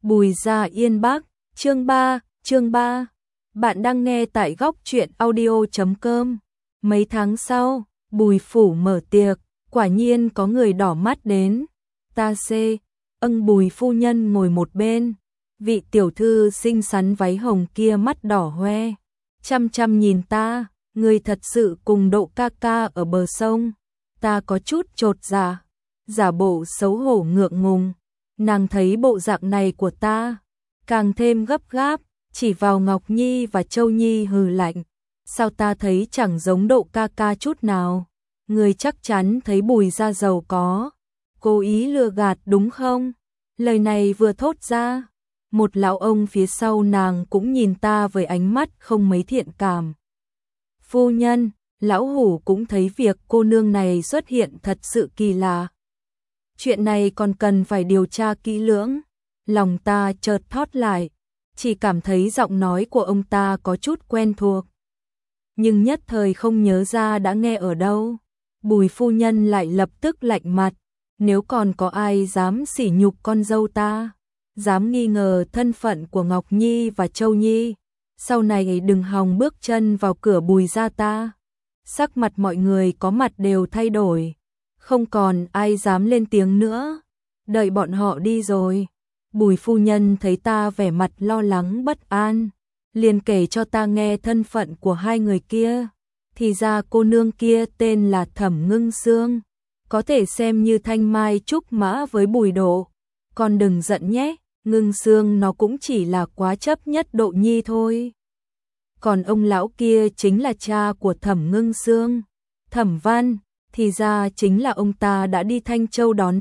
Bùi Gia Yên Bắc, chương 3. Bạn đang nghe tại góc truyện audio.com. Mấy tháng sau, Bùi phủ mở tiệc, quả nhiên có người đỏ mắt đến. Ta xê, Bùi phu nhân ngồi một bên, vị tiểu thư xinh xắn váy hồng kia mắt đỏ hoe, chăm chăm nhìn ta, người thật sự cùng Độ ca ca ở bờ sông. Ta có chút chột dạ, giả bộ xấu hổ ngượng ngùng. Nàng thấy bộ dạng này của ta, càng thêm gấp gáp, chỉ vào Ngọc Nhi và Châu Nhi hừ lạnh. Sao ta thấy chẳng giống Độ ca ca chút nào? Người chắc chắn thấy Bùi gia giàu có, cố ý lừa gạt đúng không? Lời này vừa thốt ra, một lão ông phía sau nàng cũng nhìn ta với ánh mắt không mấy thiện cảm. Phu nhân, lão hủ cũng thấy việc cô nương này xuất hiện thật sự kỳ lạ. Chuyện này còn cần phải điều tra kỹ lưỡng. Lòng ta chợt thót lại, chỉ cảm thấy giọng nói của ông ta có chút quen thuộc. Nhưng nhất thời không nhớ ra đã nghe ở đâu. Bùi phu nhân lại lập tức lạnh mặt, nếu còn có ai dám sỉ nhục con dâu ta, dám nghi ngờ thân phận của Ngọc Nhi và Châu Nhi, sau này đừng hòng bước chân vào cửa Bùi gia ta. Sắc mặt mọi người có mặt đều thay đổi, không còn ai dám lên tiếng nữa. Đợi bọn họ đi rồi, Bùi phu nhân thấy ta vẻ mặt lo lắng bất an, liền kể cho ta nghe thân phận của hai người kia. Thì ra cô nương kia tên là Thẩm Ngưng Sương, có thể xem như thanh mai trúc mã với Bùi Độ. Con đừng giận nhé, Ngưng Sương nó cũng chỉ là quá chấp nhất Độ Nhi thôi. Còn ông lão kia chính là cha của Thẩm Ngưng Sương, Thẩm Văn, thì ra chính là ông ta đã đi Thanh Châu đón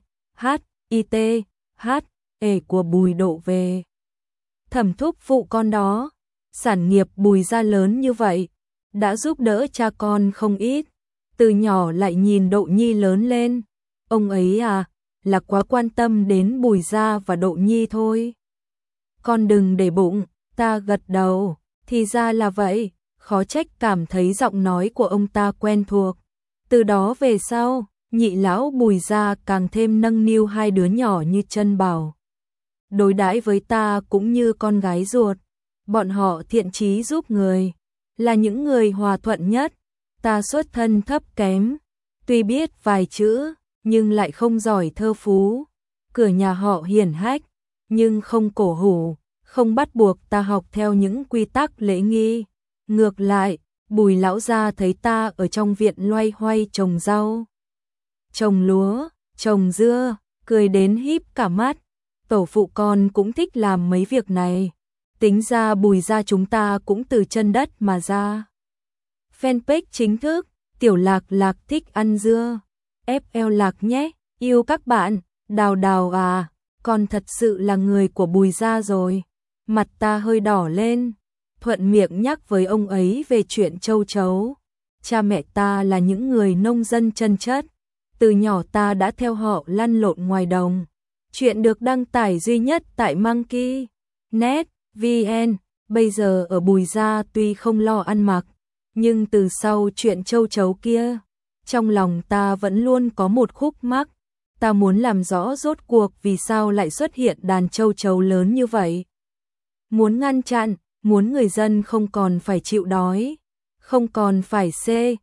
T.H.I.T.H.E của Bùi Độ về. Thẩm thúc phụ con đó, sản nghiệp Bùi gia lớn như vậy, đã giúp đỡ cha con không ít, từ nhỏ lại nhìn Độ Nhi lớn lên. Ông ấy là quá quan tâm đến Bùi gia và Độ Nhi thôi. Con đừng để bụng, ta gật đầu, thì ra là vậy, khó trách cảm thấy giọng nói của ông ta quen thuộc. Từ đó về sau, nhị lão Bùi gia càng thêm nâng niu hai đứa nhỏ như chân bảo. Đối đãi với ta cũng như con gái ruột, bọn họ thiện chí giúp người, là những người hòa thuận nhất. Ta xuất thân thấp kém, tuy biết vài chữ, nhưng lại không giỏi thơ phú. Cửa nhà họ hiển hách, nhưng không cổ hủ, không bắt buộc ta học theo những quy tắc lễ nghi. Ngược lại, Bùi lão gia thấy ta ở trong viện loay hoay trồng rau, trồng lúa, trồng dưa, cười đến híp cả mắt. Tổ phụ con cũng thích làm mấy việc này. Tính ra Bùi gia chúng ta cũng từ chân đất mà ra. Fanpage chính thức, Tiểu Lạc Lạc thích ăn dưa. FL Lạc nhé, yêu các bạn. Đào Đào con thật sự là người của Bùi gia rồi. Mặt ta hơi đỏ lên, thuận miệng nhắc với ông ấy về chuyện châu chấu. Cha mẹ ta là những người nông dân chân chất, từ nhỏ ta đã theo họ lăn lộn ngoài đồng. Chuyện được đăng tải duy nhất tại Monkey.net VN. Bây giờ ở Bùi gia tuy không lo ăn mặc, nhưng từ sau chuyện châu chấu kia, trong lòng ta vẫn luôn có một khúc mắc. Ta muốn làm rõ rốt cuộc vì sao lại xuất hiện đàn châu chấu lớn như vậy. Muốn ngăn chặn, muốn người dân không còn phải chịu đói, không còn phải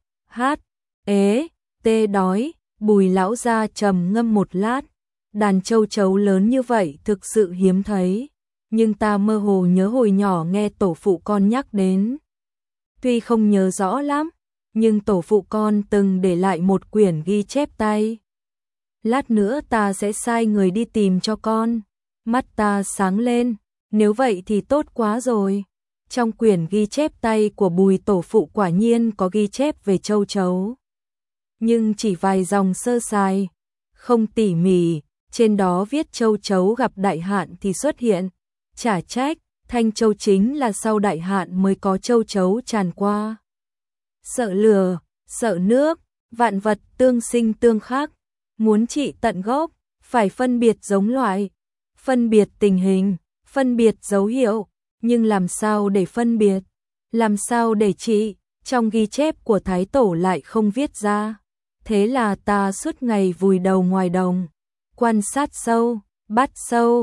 C.H.E.T đói. Bùi lão gia trầm ngâm một lát. Đàn châu chấu lớn như vậy thực sự hiếm thấy, nhưng ta mơ hồ nhớ hồi nhỏ nghe tổ phụ con nhắc đến. Tuy không nhớ rõ lắm, nhưng tổ phụ con từng để lại một quyển ghi chép tay. Lát nữa ta sẽ sai người đi tìm cho con. Mắt ta sáng lên, nếu vậy thì tốt quá rồi. Trong quyển ghi chép tay của Bùi tổ phụ quả nhiên có ghi chép về châu chấu, nhưng chỉ vài dòng sơ sài, không tỉ mỉ. Trên đó viết châu chấu gặp đại hạn thì xuất hiện. Chả trách, Thanh Châu chính là sau đại hạn mới có châu chấu tràn qua. Sợ lửa, sợ nước, vạn vật tương sinh tương khắc. Muốn trị tận gốc, phải phân biệt giống loại, phân biệt tình hình, phân biệt dấu hiệu. Nhưng làm sao để phân biệt, làm sao để trị, trong ghi chép của Thái Tổ lại không viết ra. Thế là ta suốt ngày vùi đầu ngoài đồng, quan sát sâu, bắt sâu,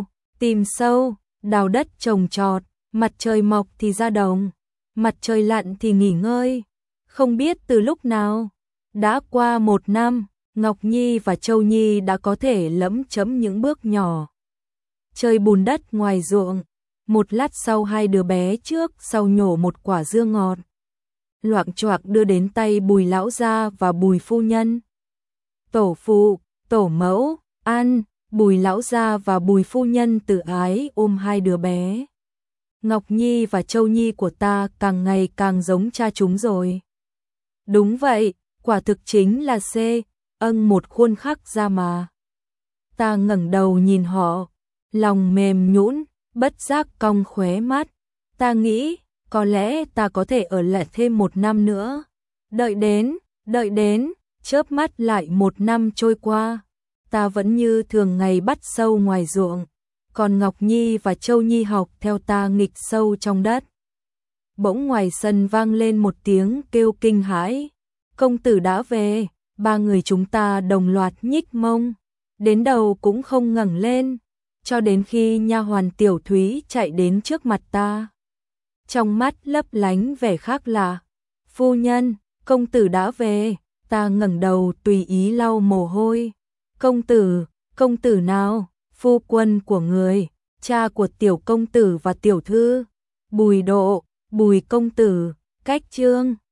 tìm sâu, đào đất trồng trọt, mặt trời mọc thì ra đồng, mặt trời lặn thì nghỉ ngơi. Không biết từ lúc nào, đã qua 1 năm, Ngọc Nhi và Châu Nhi đã có thể lẫm chẫm những bước nhỏ. Chơi bùn đất ngoài ruộng, một lát sau hai đứa bé trước sau nhổ một quả dưa ngọt. Loạng choạng đưa đến tay Bùi lão gia và Bùi phu nhân. Tổ phụ, tổ mẫu, ăn, Bùi lão gia và Bùi phu nhân từ ái ôm hai đứa bé. Ngọc Nhi và Châu Nhi của ta càng ngày càng giống cha chúng rồi. Đúng vậy, quả thực chính là một khuôn khắc ra mà. Ta ngẩng đầu nhìn họ, lòng mềm nhũn, bất giác cong khóe mắt. Ta nghĩ, có lẽ ta có thể ở lại thêm 1 năm nữa. Đợi đến, chớp mắt lại 1 năm trôi qua. Ta vẫn như thường ngày bắt sâu ngoài ruộng, còn Ngọc Nhi và Châu Nhi học theo ta nghịch sâu trong đất. Bỗng ngoài sân vang lên một tiếng kêu kinh hãi. Công tử đã về, ba người chúng ta đồng loạt nhích mông, đến đầu cũng không ngẩng lên, cho đến khi nha hoàn Tiểu Thúy chạy đến trước mặt ta. Trong mắt lấp lánh vẻ khác lạ. Phu nhân, công tử đã về. Ta ngẩng đầu tùy ý lau mồ hôi. Công tử nào? Phu quân của người, cha của tiểu công tử và tiểu thư. Bùi Độ, Bùi công tử, cách chương.